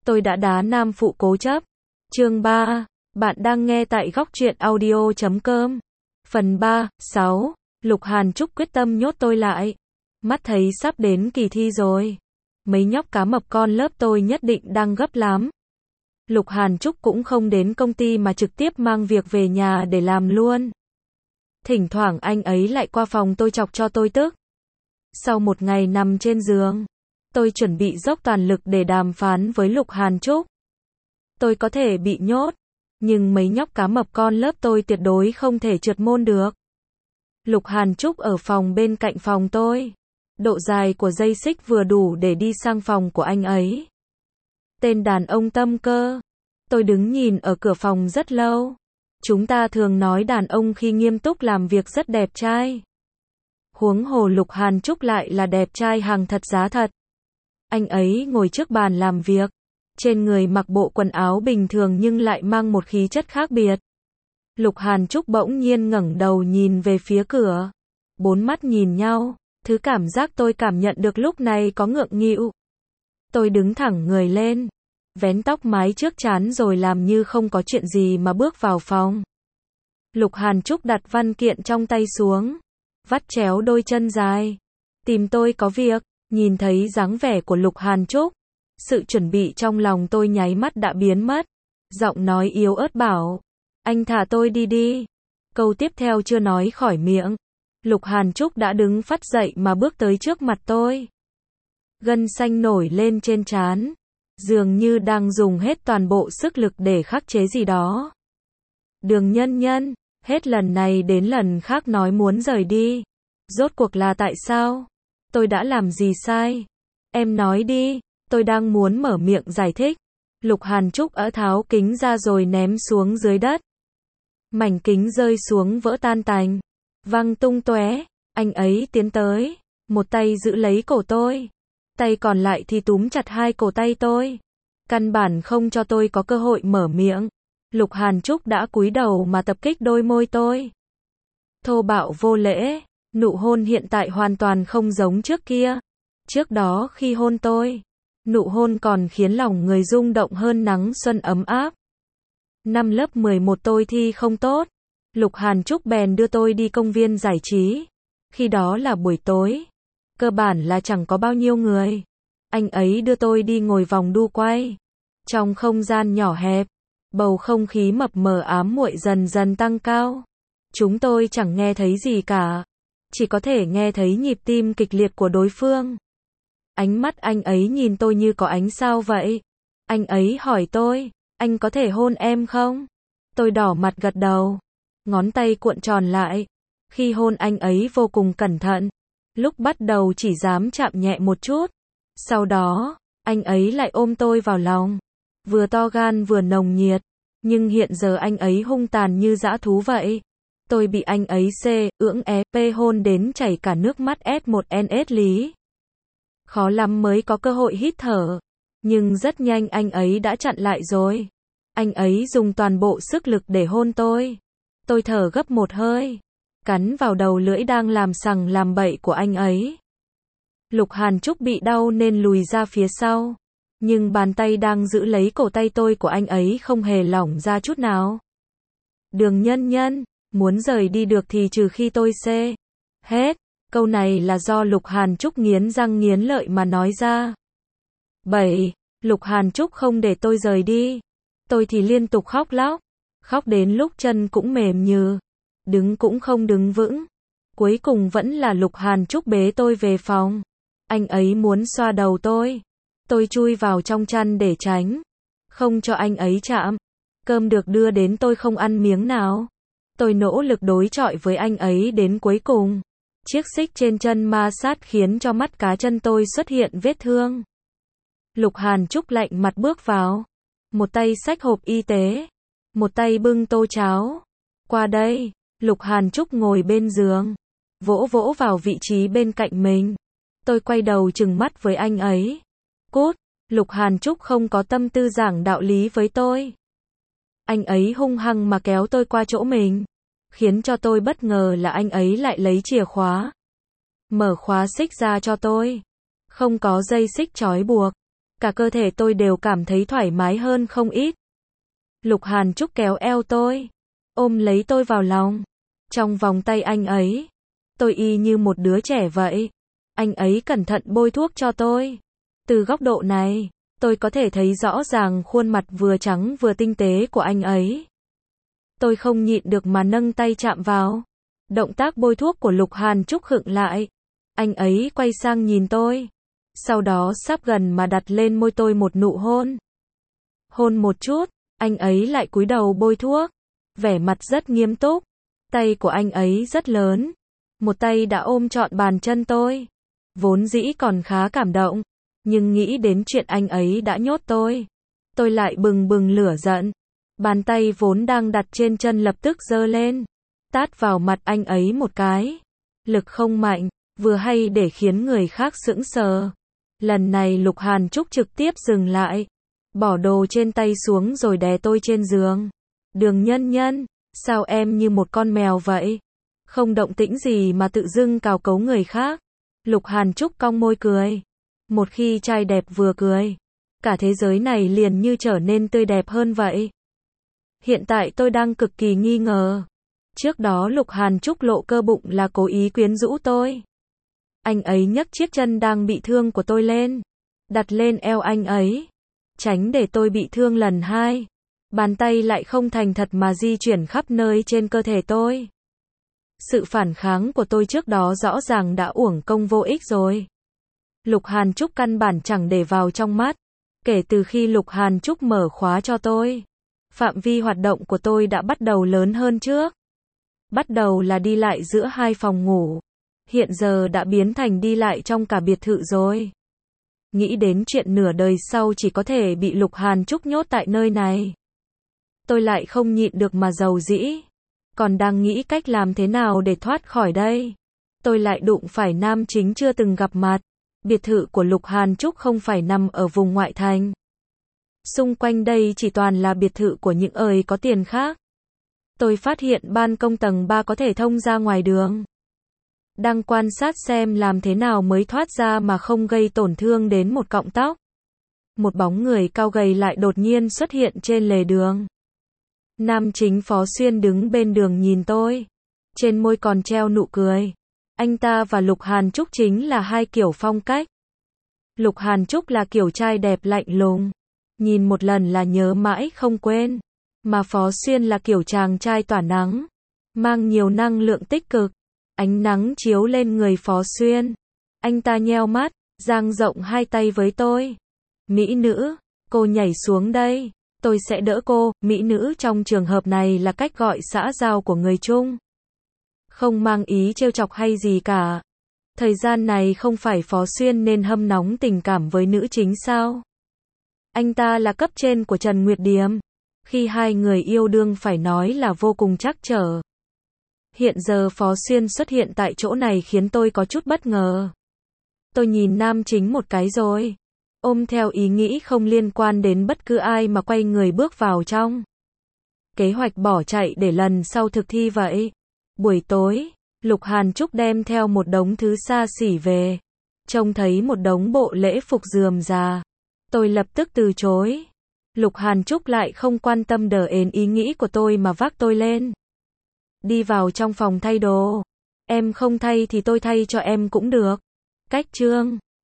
Tôi đã đá nam phụ cố chấp. Chương 3. Bạn đang nghe tại góc truyện audio.com. Phần 3, 6. Lục Hàn Trúc quyết tâm nhốt tôi lại. Mắt thấy sắp đến kỳ thi rồi. Mấy nhóc cá mập con lớp tôi nhất định đang gấp lắm. Lục Hàn Trúc cũng không đến công ty mà trực tiếp mang việc về nhà để làm luôn. Thỉnh thoảng anh ấy lại qua phòng tôi chọc cho tôi tức. Sau một ngày nằm trên giường, tôi chuẩn bị dốc toàn lực để đàm phán với Lục Hàn Trúc. Tôi có thể bị nhốt, nhưng mấy nhóc cá mập con lớp tôi tuyệt đối không thể trượt môn được. Lục Hàn Trúc ở phòng bên cạnh phòng tôi. Độ dài của dây xích vừa đủ để đi sang phòng của anh ấy. Tên đàn ông tâm cơ. Tôi đứng nhìn ở cửa phòng rất lâu. Chúng ta thường nói đàn ông khi nghiêm túc làm việc rất đẹp trai. Huống hồ Lục Hàn Trúc lại là đẹp trai hàng thật giá thật. Anh ấy ngồi trước bàn làm việc. Trên người mặc bộ quần áo bình thường nhưng lại mang một khí chất khác biệt. Lục Hàn Trúc bỗng nhiên ngẩng đầu nhìn về phía cửa. Bốn mắt nhìn nhau, thứ cảm giác tôi cảm nhận được lúc này có ngượng nghịu. Tôi đứng thẳng người lên, vén tóc mái trước trán rồi làm như không có chuyện gì mà bước vào phòng. Lục Hàn Trúc đặt văn kiện trong tay xuống, vắt chéo đôi chân dài. Tìm tôi có việc. Nhìn thấy dáng vẻ của Lục Hàn Trúc, sự chuẩn bị trong lòng tôi nháy mắt đã biến mất. Giọng nói yếu ớt bảo, anh thả tôi đi đi. Câu tiếp theo chưa nói khỏi miệng, Lục Hàn Trúc đã đứng phắt dậy mà bước tới trước mặt tôi. Gân xanh nổi lên trên trán, dường như đang dùng hết toàn bộ sức lực để khắc chế gì đó. Đường Nhân Nhân, hết lần này đến lần khác nói muốn rời đi. Rốt cuộc là tại sao? Tôi đã làm gì sai? Em nói đi, tôi đang muốn mở miệng giải thích. Lục Hàn Trúc tháo kính ra rồi ném xuống dưới đất. Mảnh kính rơi xuống vỡ tan tành, văng tung tóe. Anh ấy tiến tới, một tay giữ lấy cổ tôi, tay còn lại thì túm chặt hai cổ tay tôi. Căn bản không cho tôi có cơ hội mở miệng. Lục Hàn Trúc đã cúi đầu mà tập kích đôi môi tôi. Thô bạo vô lễ, nụ hôn hiện tại hoàn toàn không giống trước kia. Trước đó khi hôn tôi, nụ hôn còn khiến lòng người rung động hơn nắng xuân ấm áp. Năm lớp 11 tôi thi không tốt. Lục Hàn Trúc bèn đưa tôi đi công viên giải trí. Khi đó là buổi tối. Cơ bản là chẳng có bao nhiêu người. Anh ấy đưa tôi đi ngồi vòng đu quay. Trong không gian nhỏ hẹp, bầu không khí mập mờ ám muội dần dần tăng cao. Chúng tôi chẳng nghe thấy gì cả. Chỉ có thể nghe thấy nhịp tim kịch liệt của đối phương. Ánh mắt anh ấy nhìn tôi như có ánh sao vậy. Anh ấy hỏi tôi, anh có thể hôn em không? Tôi đỏ mặt gật đầu. Ngón tay cuộn tròn lại. Khi hôn anh ấy vô cùng cẩn thận. Lúc bắt đầu chỉ dám chạm nhẹ một chút. Sau đó, anh ấy lại ôm tôi vào lòng. Vừa to gan vừa nồng nhiệt. Nhưng hiện giờ anh ấy hung tàn như dã thú vậy. Tôi bị anh ấy hôn đến chảy cả nước mắt S1NS lý. Khó lắm mới có cơ hội hít thở. Nhưng rất nhanh anh ấy đã chặn lại rồi. Anh ấy dùng toàn bộ sức lực để hôn tôi. Tôi thở gấp một hơi, cắn vào đầu lưỡi đang làm sằng làm bậy của anh ấy. Lục Hàn Trúc bị đau nên lùi ra phía sau. Nhưng bàn tay đang giữ lấy cổ tay tôi của anh ấy không hề lỏng ra chút nào. Đường Nhân Nhân, muốn rời đi được thì trừ khi tôi hết. Câu này là do Lục Hàn Trúc nghiến răng nghiến lợi mà nói ra. 7. Lục Hàn Trúc không để tôi rời đi. Tôi thì liên tục khóc lóc. Khóc đến lúc chân cũng mềm nhừ. Đứng cũng không đứng vững. Cuối cùng vẫn là Lục Hàn Trúc bế tôi về phòng. Anh ấy muốn xoa đầu tôi. Tôi chui vào trong chăn để tránh. Không cho anh ấy chạm. Cơm được đưa đến tôi không ăn miếng nào. Tôi nỗ lực đối chọi với anh ấy đến cuối cùng. Chiếc xích trên chân ma sát khiến cho mắt cá chân tôi xuất hiện vết thương. Lục Hàn Trúc lạnh mặt bước vào. Một tay xách hộp y tế. Một tay bưng tô cháo. Qua đây. Lục Hàn Trúc ngồi bên giường. Vỗ vỗ vào vị trí bên cạnh mình. Tôi quay đầu trừng mắt với anh ấy. Cút. Lục Hàn Trúc không có tâm tư giảng đạo lý với tôi. Anh ấy hung hăng mà kéo tôi qua chỗ mình. Khiến cho tôi bất ngờ là anh ấy lại lấy chìa khóa. Mở khóa xích ra cho tôi. Không có dây xích trói buộc. Cả cơ thể tôi đều cảm thấy thoải mái hơn không ít. Lục Hàn Trúc kéo eo tôi, ôm lấy tôi vào lòng. Trong vòng tay anh ấy, tôi y như một đứa trẻ vậy. Anh ấy cẩn thận bôi thuốc cho tôi. Từ góc độ này, tôi có thể thấy rõ ràng khuôn mặt vừa trắng vừa tinh tế của anh ấy. Tôi không nhịn được mà nâng tay chạm vào. Động tác bôi thuốc của Lục Hàn Trúc khựng lại. Anh ấy quay sang nhìn tôi. Sau đó sắp gần mà đặt lên môi tôi một nụ hôn. Hôn một chút, anh ấy lại cúi đầu bôi thuốc. Vẻ mặt rất nghiêm túc. Tay của anh ấy rất lớn. Một tay đã ôm trọn bàn chân tôi. Vốn dĩ còn khá cảm động. Nhưng nghĩ đến chuyện anh ấy đã nhốt tôi lại bừng bừng lửa giận. Bàn tay vốn đang đặt trên chân lập tức giơ lên. Tát vào mặt anh ấy một cái. Lực không mạnh, vừa hay để khiến người khác sững sờ. Lần này Lục Hàn Trúc trực tiếp dừng lại. Bỏ đồ trên tay xuống rồi đè tôi trên giường. Đường Nhân Nhân, sao em như một con mèo vậy? Không động tĩnh gì mà tự dưng cào cấu người khác. Lục Hàn Trúc cong môi cười. Một khi trai đẹp vừa cười, cả thế giới này liền như trở nên tươi đẹp hơn vậy. Hiện tại tôi đang cực kỳ nghi ngờ. Trước đó Lục Hàn Trúc lộ cơ bụng là cố ý quyến rũ tôi. Anh ấy nhấc chiếc chân đang bị thương của tôi lên, đặt lên eo anh ấy, tránh để tôi bị thương lần hai. Bàn tay lại không thành thật mà di chuyển khắp nơi trên cơ thể tôi. Sự phản kháng của tôi trước đó rõ ràng đã uổng công vô ích rồi. Lục Hàn Trúc căn bản chẳng để vào trong mắt. Kể từ khi Lục Hàn Trúc mở khóa cho tôi, phạm vi hoạt động của tôi đã bắt đầu lớn hơn trước. Bắt đầu là đi lại giữa hai phòng ngủ. Hiện giờ đã biến thành đi lại trong cả biệt thự rồi. Nghĩ đến chuyện nửa đời sau chỉ có thể bị Lục Hàn Trúc nhốt tại nơi này, tôi lại không nhịn được mà rầu rĩ. Còn đang nghĩ cách làm thế nào để thoát khỏi đây, tôi lại đụng phải nam chính chưa từng gặp mặt. Biệt thự của Lục Hàn Trúc không phải nằm ở vùng ngoại thành. Xung quanh đây chỉ toàn là biệt thự của những ơi có tiền khác. Tôi phát hiện ban công tầng 3 có thể thông ra ngoài đường. Đang quan sát xem làm thế nào mới thoát ra mà không gây tổn thương đến một cọng tóc. Một bóng người cao gầy lại đột nhiên xuất hiện trên lề đường. Nam chính Phó Xuyên đứng bên đường nhìn tôi. Trên môi còn treo nụ cười. Anh ta và Lục Hàn Trúc chính là hai kiểu phong cách. Lục Hàn Trúc là kiểu trai đẹp lạnh lùng, nhìn một lần là nhớ mãi không quên. Mà Phó Xuyên là kiểu chàng trai tỏa nắng, mang nhiều năng lượng tích cực. Ánh nắng chiếu lên người Phó Xuyên. Anh ta nheo mắt, dang rộng hai tay với tôi. Mỹ nữ, cô nhảy xuống đây. Tôi sẽ đỡ cô. Mỹ nữ trong trường hợp này là cách gọi xã giao của người Trung. Không mang ý trêu chọc hay gì cả. Thời gian này không phải Phó Xuyên nên hâm nóng tình cảm với nữ chính sao? Anh ta là cấp trên của Trần Nguyệt Điềm. Khi hai người yêu đương phải nói là vô cùng trắc trở. Hiện giờ Phó Xuyên xuất hiện tại chỗ này khiến tôi có chút bất ngờ. Tôi nhìn nam chính một cái rồi, ôm theo ý nghĩ không liên quan đến bất cứ ai mà quay người bước vào trong. Kế hoạch bỏ chạy để lần sau thực thi vậy. Buổi tối, Lục Hàn Trúc đem theo một đống thứ xa xỉ về. Trông thấy một đống bộ lễ phục rườm rà. Tôi lập tức từ chối. Lục Hàn Trúc lại không quan tâm đến ý nghĩ của tôi mà vác tôi lên. Đi vào trong phòng thay đồ. Em không thay thì tôi thay cho em cũng được. Cách trương.